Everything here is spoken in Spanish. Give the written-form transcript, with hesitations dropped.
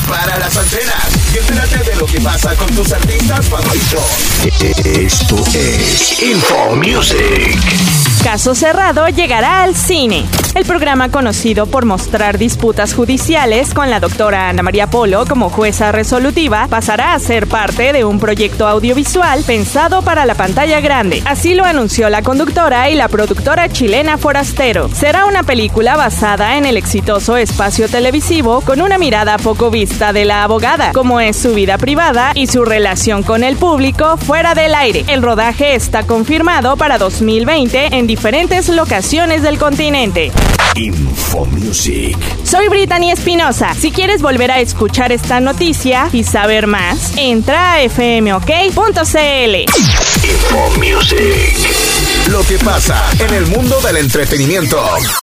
Prepara las antenas y entérate de lo que pasa con tus artistas favoritos. Esto es Info Music. Caso Cerrado llegará al cine. El programa, conocido por mostrar disputas judiciales con la doctora Ana María Polo como jueza resolutiva, pasará a ser parte de un proyecto audiovisual pensado para la pantalla grande. Así lo anunció la conductora y la productora chilena Forastero. Será una película basada en el exitoso espacio televisivo con una mirada poco vista de la abogada, como es su vida privada y su relación con el público fuera del aire. El rodaje está confirmado para 2020 en diferentes locaciones del continente. Info Music. Soy Brittany Espinosa. Si quieres volver a escuchar esta noticia y saber más, entra a fmok.cl. Info Music. Lo que pasa en el mundo del entretenimiento.